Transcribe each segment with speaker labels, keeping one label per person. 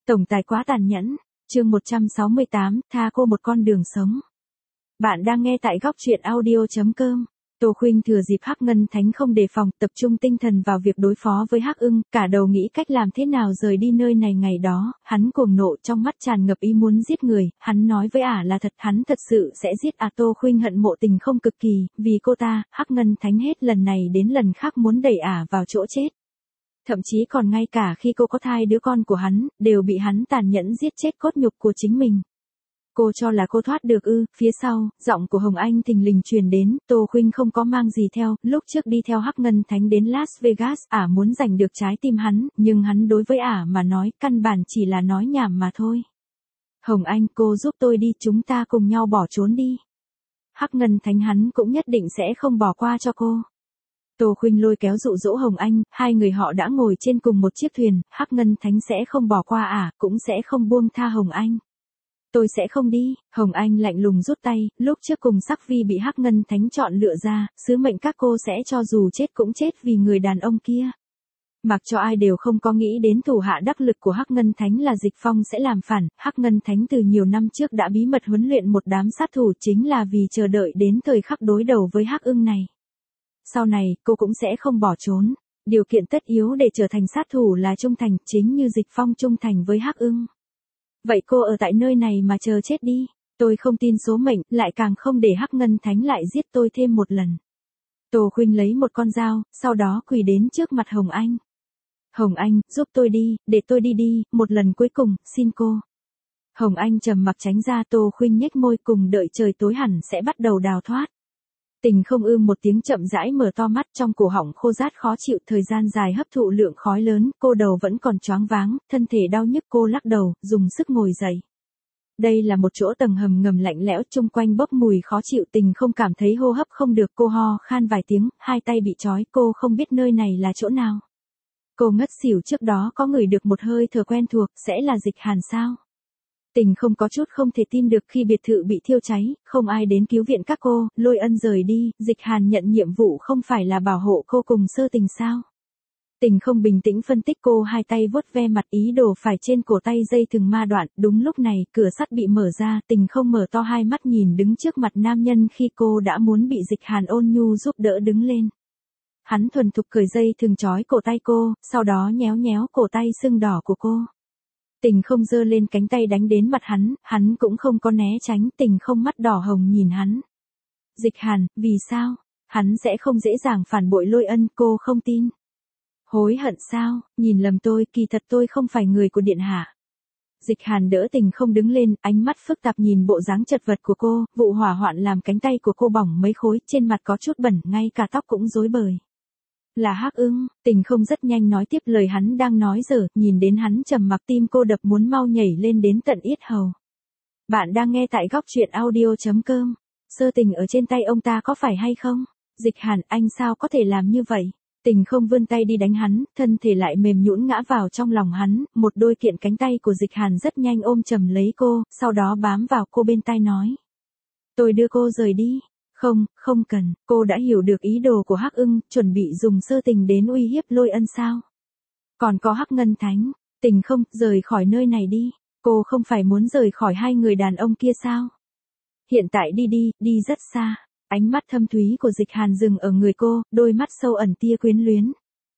Speaker 1: Tổng tài quá tàn nhẫn. Chương 168, tha cô một con đường sống. Bạn đang nghe tại góc truyện audio.com. Tô Khuynh thừa dịp Hắc Ngân Thánh không đề phòng, tập trung tinh thần vào việc đối phó với Hắc Ưng, cả đầu nghĩ cách làm thế nào rời đi nơi này ngày đó, hắn cuồng nộ trong mắt tràn ngập ý muốn giết người, hắn nói với ả là thật, hắn thật sự sẽ giết Tô Khuynh hận Mộ Tình không cực kỳ, vì cô ta, Hắc Ngân Thánh hết lần này đến lần khác muốn đẩy ả vào chỗ chết. Thậm chí còn ngay cả khi cô có thai đứa con của hắn, đều bị hắn tàn nhẫn giết chết cốt nhục của chính mình. Cô cho là cô thoát được ư? Phía sau, giọng của Hồng Anh thình lình truyền đến, Tô Khuynh không có mang gì theo, lúc trước đi theo Hắc Ngân Thánh đến Las Vegas, ả muốn giành được trái tim hắn, nhưng hắn đối với ả mà nói, căn bản chỉ là nói nhảm mà thôi. Hồng Anh, cô giúp tôi đi, chúng ta cùng nhau bỏ trốn đi. Hắc Ngân Thánh hắn cũng nhất định sẽ không bỏ qua cho cô. Tô Khuynh lôi kéo dụ dỗ Hồng Anh, hai người họ đã ngồi trên cùng một chiếc thuyền, Hắc Ngân Thánh sẽ không bỏ qua ả, cũng sẽ không buông tha Hồng Anh. Tôi sẽ không đi, Hồng Anh lạnh lùng rút tay, lúc trước cùng Sắc Vi bị Hắc Ngân Thánh chọn lựa ra, sứ mệnh các cô sẽ cho dù chết cũng chết vì người đàn ông kia. Mặc cho ai đều không có nghĩ đến thủ hạ đắc lực của Hắc Ngân Thánh là Dịch Phong sẽ làm phản, Hắc Ngân Thánh từ nhiều năm trước đã bí mật huấn luyện một đám sát thủ chính là vì chờ đợi đến thời khắc đối đầu với Hắc Ưng này. Sau này, cô cũng sẽ không bỏ trốn. Điều kiện tất yếu để trở thành sát thủ là trung thành, chính như Dịch Phong trung thành với Hắc Ưng. Vậy cô ở tại nơi này mà chờ chết đi. Tôi không tin số mệnh, lại càng không để Hắc Ngân Thánh lại giết tôi thêm một lần. Tô Khuynh lấy một con dao, sau đó quỳ đến trước mặt Hồng Anh. Hồng Anh, giúp tôi đi, để tôi đi đi, một lần cuối cùng, xin cô. Hồng Anh trầm mặc tránh ra. Tô Khuynh nhếch môi, cùng đợi trời tối hẳn sẽ bắt đầu đào thoát. Tình không một tiếng chậm rãi mở to mắt, trong cổ họng khô rát khó chịu, thời gian dài hấp thụ lượng khói lớn, cô đầu vẫn còn choáng váng, thân thể đau nhức, cô lắc đầu, dùng sức ngồi dậy. Đây là một chỗ tầng hầm ngầm lạnh lẽo, chung quanh bốc mùi khó chịu, Tình không cảm thấy hô hấp không được, cô ho khan vài tiếng, hai tay bị trói, cô không biết nơi này là chỗ nào. Cô ngất xỉu, trước đó có ngửi được một hơi thở quen thuộc, sẽ là Dịch Hàn sao? Tình không có chút không thể tin được khi biệt thự bị thiêu cháy, không ai đến cứu viện các cô, Lôi Ân rời đi, Dịch Hàn nhận nhiệm vụ không phải là bảo hộ cô cùng Sơ Tình sao? Tình không bình tĩnh phân tích, cô hai tay vuốt ve mặt, ý đồ phải trên cổ tay dây thừng ma đoạn, đúng lúc này, cửa sắt bị mở ra, Tình không mở to hai mắt nhìn đứng trước mặt nam nhân khi cô đã muốn bị Dịch Hàn ôn nhu giúp đỡ đứng lên. Hắn thuần thục cởi dây thừng trói cổ tay cô, sau đó nhéo nhéo cổ tay sưng đỏ của cô. Tình không giơ lên cánh tay đánh đến mặt hắn cũng không có né tránh, Tình không mắt đỏ hồng nhìn hắn. Dịch Hàn, vì sao? Hắn sẽ không dễ dàng phản bội Lôi Ân, cô không tin. Hối hận sao? Nhìn lầm tôi, kỳ thật tôi không phải người của điện hạ. Dịch Hàn đỡ Tình không đứng lên, ánh mắt phức tạp nhìn bộ dáng chật vật của cô, vụ hỏa hoạn làm cánh tay của cô bỏng mấy khối, trên mặt có chút bẩn, ngay cả tóc cũng rối bời. Là Hắc Ưng. Tình không rất nhanh nói tiếp lời hắn đang nói dở, nhìn đến hắn trầm mặc, tim cô đập muốn mau nhảy lên đến tận yết hầu. Bạn đang nghe tại góc truyện audio.com. Sơ Tình ở trên tay ông ta có phải hay không? Dịch Hàn, anh sao có thể làm như vậy? Tình không vươn tay đi đánh hắn, thân thể lại mềm nhũn ngã vào trong lòng hắn, một đôi kiện cánh tay của Dịch Hàn rất nhanh ôm chầm lấy cô, sau đó bám vào cô bên tai nói. Tôi đưa cô rời đi. Không, không cần, cô đã hiểu được ý đồ của Hắc Ưng, chuẩn bị dùng Sơ Tình đến uy hiếp Lôi Ân sao? Còn có Hắc Ngân Thánh, Tình không, rời khỏi nơi này đi, cô không phải muốn rời khỏi hai người đàn ông kia sao? Hiện tại đi đi, đi rất xa. Ánh mắt thâm thúy của Dịch Hàn dừng ở người cô, đôi mắt sâu ẩn tia quyến luyến.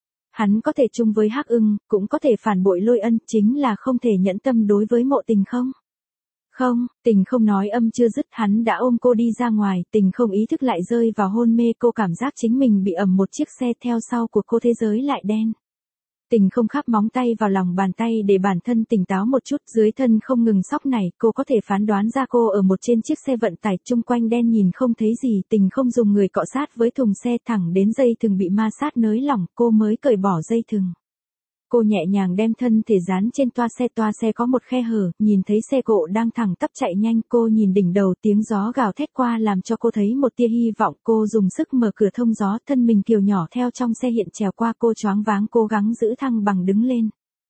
Speaker 1: Hắn có thể chung với Hắc Ưng, cũng có thể phản bội Lôi Ân, chính là không thể nhẫn tâm đối với Mộ Tình không? Không, Tình không nói âm chưa dứt, hắn đã ôm cô đi ra ngoài, Tình không ý thức lại rơi vào hôn mê, cô cảm giác chính mình bị ầm một chiếc xe, theo sau của cô thế giới lại đen. Tình không khắp móng tay vào lòng bàn tay để bản thân tỉnh táo một chút, dưới thân không ngừng sóc này, cô có thể phán đoán ra cô ở một trên chiếc xe vận tải, chung quanh đen nhìn không thấy gì, Tình không dùng người cọ sát với thùng xe thẳng đến dây thừng bị ma sát nới lỏng, cô mới cởi bỏ dây thừng. Cô nhẹ nhàng đem thân thể dán trên toa xe có một khe hở, nhìn thấy xe cộ đang thẳng tắp chạy nhanh, cô nhìn đỉnh đầu, tiếng gió gào thét qua làm cho cô thấy một tia hy vọng, cô dùng sức mở cửa thông gió, thân mình kiều nhỏ theo trong xe hiện trèo qua, cô choáng váng cố gắng giữ thăng bằng đứng lên.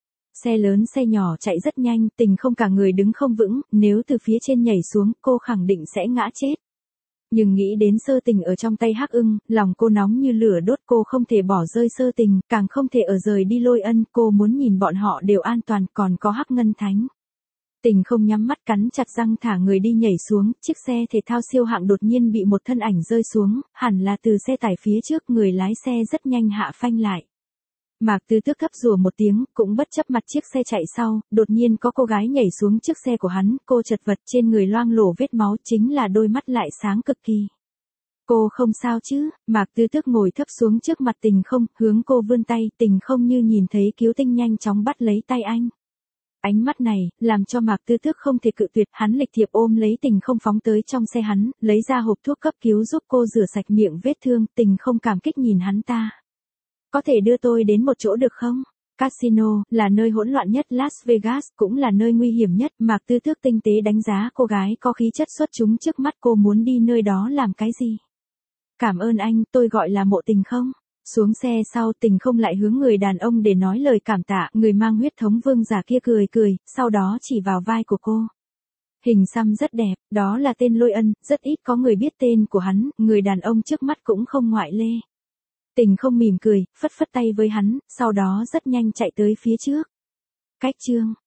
Speaker 1: Xe lớn xe nhỏ chạy rất nhanh, Tình không cả người đứng không vững, nếu từ phía trên nhảy xuống, cô khẳng định sẽ ngã chết. Nhưng nghĩ đến Sơ Tình ở trong tay Hắc Ưng, lòng cô nóng như lửa đốt, cô không thể bỏ rơi Sơ Tình, càng không thể ở rời đi Lôi Ân, cô muốn nhìn bọn họ đều an toàn, còn có Hắc Ngân Thánh. Tình không nhắm mắt cắn chặt răng thả người đi nhảy xuống, chiếc xe thể thao siêu hạng đột nhiên bị một thân ảnh rơi xuống, hẳn là từ xe tải phía trước, người lái xe rất nhanh hạ phanh lại. Mạc Tư Tước cấp rủa một tiếng, cũng bất chấp mặt chiếc xe chạy sau, đột nhiên có cô gái nhảy xuống chiếc xe của hắn, cô chật vật trên người loang lổ vết máu, chính là đôi mắt lại sáng cực kỳ. Cô không sao chứ? Mạc Tư Tước ngồi thấp xuống trước mặt Tình không, hướng cô vươn tay, Tình không như nhìn thấy cứu tinh nhanh chóng bắt lấy tay anh. Ánh mắt này, làm cho Mạc Tư Tước không thể cự tuyệt, hắn lịch thiệp ôm lấy Tình không phóng tới trong xe hắn, lấy ra hộp thuốc cấp cứu giúp cô rửa sạch miệng vết thương, Tình không cảm kích nhìn hắn ta. Có thể đưa tôi đến một chỗ được không? Casino, là nơi hỗn loạn nhất Las Vegas, cũng là nơi nguy hiểm nhất, Mạc Tư Tước tinh tế đánh giá cô gái có khí chất xuất chúng trước mắt, cô muốn đi nơi đó làm cái gì? Cảm ơn anh, tôi gọi là Mộ Tình không? Xuống xe sau, Tình không lại hướng người đàn ông để nói lời cảm tạ, người mang huyết thống vương giả kia cười cười, sau đó chỉ vào vai của cô. Hình xăm rất đẹp, đó là tên Lôi Ân, rất ít có người biết tên của hắn, người đàn ông trước mắt cũng không ngoại lệ. Tình không mỉm cười, phất phất tay với hắn, sau đó rất nhanh chạy tới phía trước. Cách chương